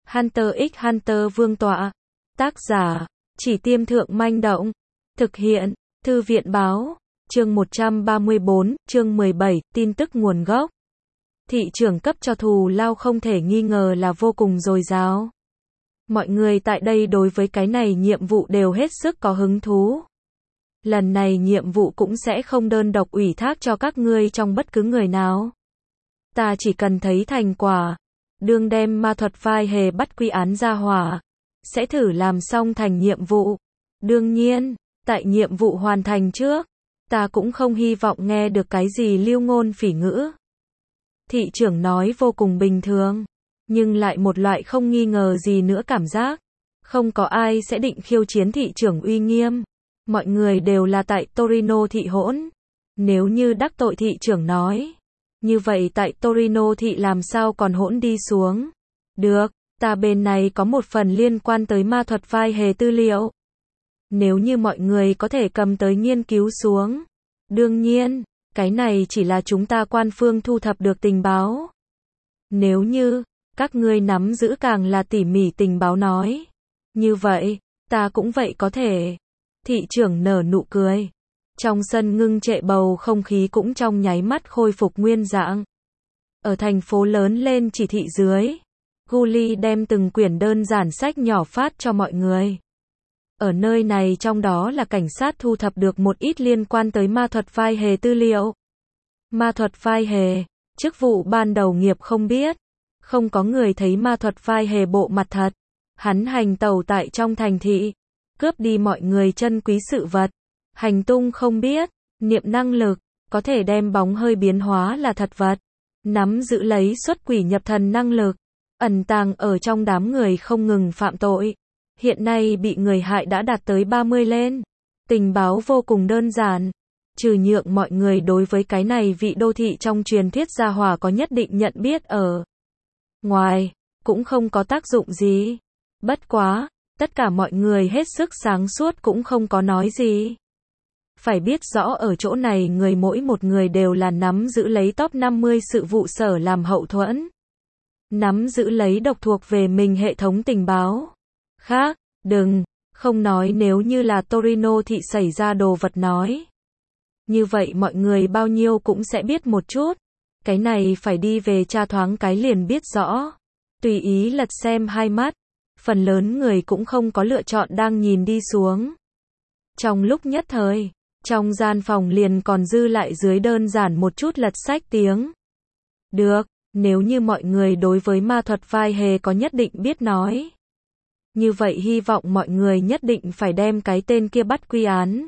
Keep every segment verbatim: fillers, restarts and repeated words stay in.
Hunter x Hunter Vương tọa. Tác giả, Chỉ Tiêm Thượng Manh Động. Thực hiện, Thư viện Báo. Chương một trăm ba mươi bốn, chương mười bảy, tin tức nguồn gốc. Thị trường cấp cho thù lao không thể nghi ngờ là vô cùng dồi dào. Mọi người tại đây đối với cái này nhiệm vụ đều hết sức có hứng thú. Lần này nhiệm vụ cũng sẽ không đơn độc ủy thác cho các ngươi trong bất cứ người nào. Ta chỉ cần thấy thành quả, đương đem ma thuật vai hề bắt quy án ra hỏa, sẽ thử làm xong thành nhiệm vụ. Đương nhiên, tại nhiệm vụ hoàn thành trước, ta cũng không hy vọng nghe được cái gì lưu ngôn phỉ ngữ. Thị trưởng nói vô cùng bình thường, nhưng lại một loại không nghi ngờ gì nữa cảm giác. Không có ai sẽ định khiêu chiến thị trưởng uy nghiêm. Mọi người đều là tại Torino thị hỗn. Nếu như đắc tội thị trưởng nói, như vậy tại Torino thị làm sao còn hỗn đi xuống. Được, ta bên này có một phần liên quan tới ma thuật vai hề tư liệu. Nếu như mọi người có thể cầm tới nghiên cứu xuống. Đương nhiên, cái này chỉ là chúng ta quan phương thu thập được tình báo. Nếu như, các ngươi nắm giữ càng là tỉ mỉ tình báo nói. Như vậy, ta cũng vậy có thể. Thị trưởng nở nụ cười. Trong sân ngưng trệ bầu không khí cũng trong nháy mắt khôi phục nguyên dạng. Ở thành phố lớn lên chỉ thị dưới, Guli đem từng quyển đơn giản sách nhỏ phát cho mọi người. Ở nơi này trong đó là cảnh sát thu thập được một ít liên quan tới ma thuật vai hề tư liệu. Ma thuật vai hề, chức vụ ban đầu nghiệp không biết. Không có người thấy ma thuật vai hề bộ mặt thật. Hắn hành tẩu tại trong thành thị, cướp đi mọi người chân quý sự vật. Hành tung không biết, niệm năng lực, có thể đem bóng hơi biến hóa là thật vật. Nắm giữ lấy xuất quỷ nhập thần năng lực, ẩn tàng ở trong đám người không ngừng phạm tội. Hiện nay bị người hại đã đạt tới ba mươi lên. Tình báo vô cùng đơn giản. Trừ nhượng mọi người đối với cái này vị đô thị trong truyền thuyết gia hỏa có nhất định nhận biết ở ngoài, cũng không có tác dụng gì. Bất quá, tất cả mọi người hết sức sáng suốt cũng không có nói gì. Phải biết rõ ở chỗ này người mỗi một người đều là nắm giữ lấy top năm mươi sự vụ sở làm hậu thuẫn. Nắm giữ lấy độc thuộc về mình hệ thống tình báo. Khác, đừng, không nói nếu như là Torino thị xảy ra đồ vật nói. Như vậy mọi người bao nhiêu cũng sẽ biết một chút. Cái này phải đi về tra thoáng cái liền biết rõ. Tùy ý lật xem hai mắt. Phần lớn người cũng không có lựa chọn đang nhìn đi xuống. Trong lúc nhất thời, trong gian phòng liền còn dư lại dưới đơn giản một chút lật sách tiếng. Được, nếu như mọi người đối với ma thuật vai hề có nhất định biết nói. Như vậy hy vọng mọi người nhất định phải đem cái tên kia bắt quy án.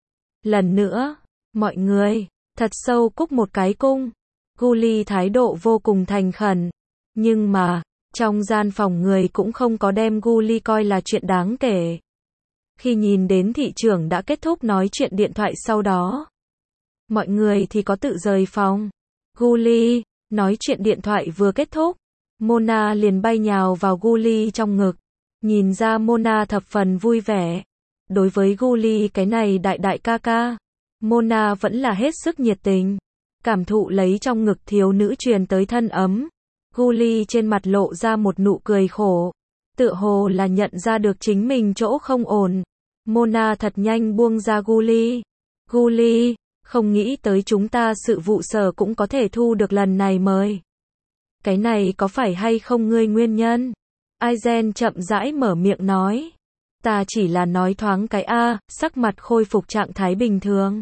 Lần nữa, mọi người, thật sâu cúc một cái cung. Guli thái độ vô cùng thành khẩn. Nhưng mà, trong gian phòng người cũng không có đem Guli coi là chuyện đáng kể. Khi nhìn đến thị trưởng đã kết thúc nói chuyện điện thoại sau đó, mọi người thì có tự rời phòng. Guli, nói chuyện điện thoại vừa kết thúc, Mona liền bay nhào vào Guli trong ngực. Nhìn ra Mona thập phần vui vẻ. Đối với Guli cái này đại đại ca ca, Mona vẫn là hết sức nhiệt tình. Cảm thụ lấy trong ngực thiếu nữ truyền tới thân ấm. Guli trên mặt lộ ra một nụ cười khổ. Tựa hồ là nhận ra được chính mình chỗ không ổn. Mona thật nhanh buông ra Guli. Guli, không nghĩ tới chúng ta sự vụ sở cũng có thể thu được lần này mời. Cái này có phải hay không ngươi nguyên nhân? Aizen chậm rãi mở miệng nói. Ta chỉ là nói thoáng cái a, sắc mặt khôi phục trạng thái bình thường.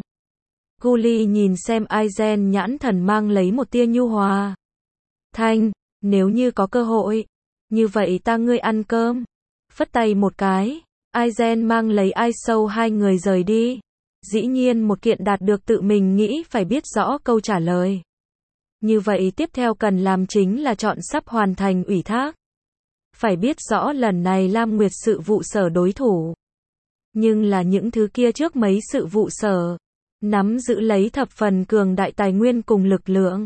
Guli nhìn xem Aizen nhãn thần mang lấy một tia nhu hòa. Thanh, nếu như có cơ hội, như vậy ta ngươi ăn cơm. Phất tay một cái, Aizen mang lấy ai sâu hai người rời đi. Dĩ nhiên một kiện đạt được tự mình nghĩ phải biết rõ câu trả lời. Như vậy tiếp theo cần làm chính là chọn sắp hoàn thành ủy thác. Phải biết rõ lần này Lam Nguyệt sự vụ sở đối thủ. Nhưng là những thứ kia trước mấy sự vụ sở. Nắm giữ lấy thập phần cường đại tài nguyên cùng lực lượng.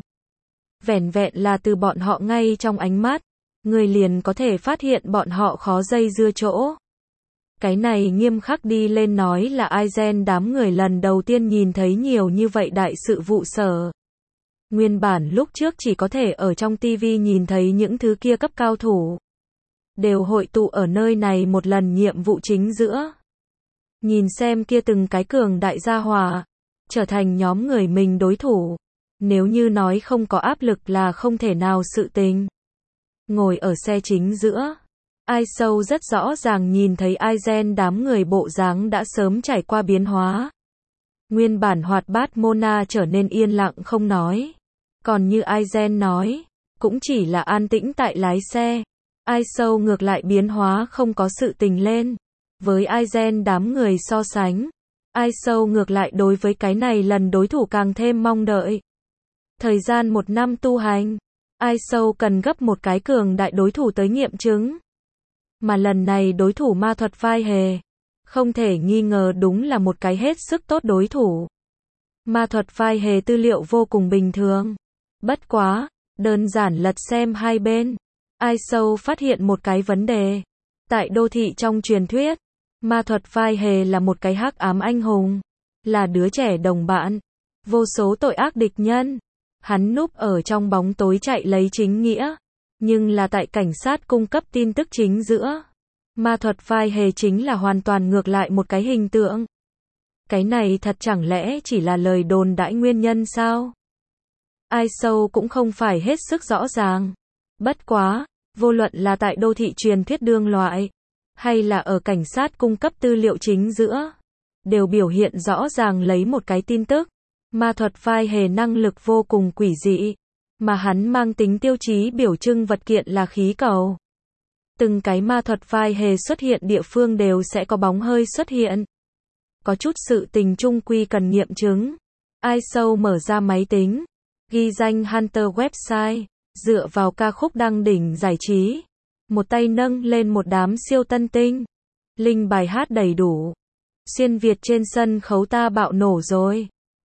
Vẻn vẹn là từ bọn họ ngay trong ánh mắt. Người liền có thể phát hiện bọn họ khó dây dưa chỗ. Cái này nghiêm khắc đi lên nói là Aizen đám người lần đầu tiên nhìn thấy nhiều như vậy đại sự vụ sở. Nguyên bản lúc trước chỉ có thể ở trong ti vi nhìn thấy những thứ kia cấp cao thủ. đều hội tụ ở nơi này một lần nhiệm vụ chính giữa. Nhìn xem kia từng cái cường đại gia hỏa, trở thành nhóm người mình đối thủ. Nếu như nói không có áp lực là không thể nào sự tình. Ngồi ở xe chính giữa, Ai Sâu rất rõ ràng nhìn thấy Aizen đám người bộ dáng đã sớm trải qua biến hóa. Nguyên bản hoạt bát Mona trở nên yên lặng không nói. Còn như Aizen nói, cũng chỉ là an tĩnh tại lái xe. Ai Sâu ngược lại biến hóa không có sự tình lên. Với Aizen đám người so sánh, Ai Sâu ngược lại đối với cái này lần đối thủ càng thêm mong đợi. Thời gian một năm tu hành, Ai Sâu cần gấp một cái cường đại đối thủ tới nghiệm chứng. Mà lần này đối thủ ma thuật vai hề, không thể nghi ngờ đúng là một cái hết sức tốt đối thủ. Ma thuật vai hề tư liệu vô cùng bình thường. Bất quá, đơn giản lật xem hai bên, Ai Sâu phát hiện một cái vấn đề. Tại đô thị trong truyền thuyết, ma thuật vai hề là một cái hắc ám anh hùng, là đứa trẻ đồng bạn, vô số tội ác địch nhân. Hắn núp ở trong bóng tối chạy lấy chính nghĩa, nhưng là tại cảnh sát cung cấp tin tức chính giữa. Ma thuật vai hề chính là hoàn toàn ngược lại một cái hình tượng. Cái này thật chẳng lẽ chỉ là lời đồn đãi nguyên nhân sao? Ai Sâu cũng không phải hết sức rõ ràng. Bất quá, vô luận là tại đô thị truyền thuyết đương loại, hay là ở cảnh sát cung cấp tư liệu chính giữa, đều biểu hiện rõ ràng lấy một cái tin tức. Ma thuật vai hề năng lực vô cùng quỷ dị, mà hắn mang tính tiêu chí biểu trưng vật kiện là khí cầu. Từng cái ma thuật vai hề xuất hiện địa phương đều sẽ có bóng hơi xuất hiện. Có chút sự tình chung quy cần nghiệm chứng. Ai Sâu mở ra máy tính, ghi danh Hunter website, dựa vào ca khúc đăng đỉnh giải trí. Một tay nâng lên một đám siêu tân tinh. Linh bài hát đầy đủ. Xuyên Việt trên sân khấu ta bạo nổ rồi.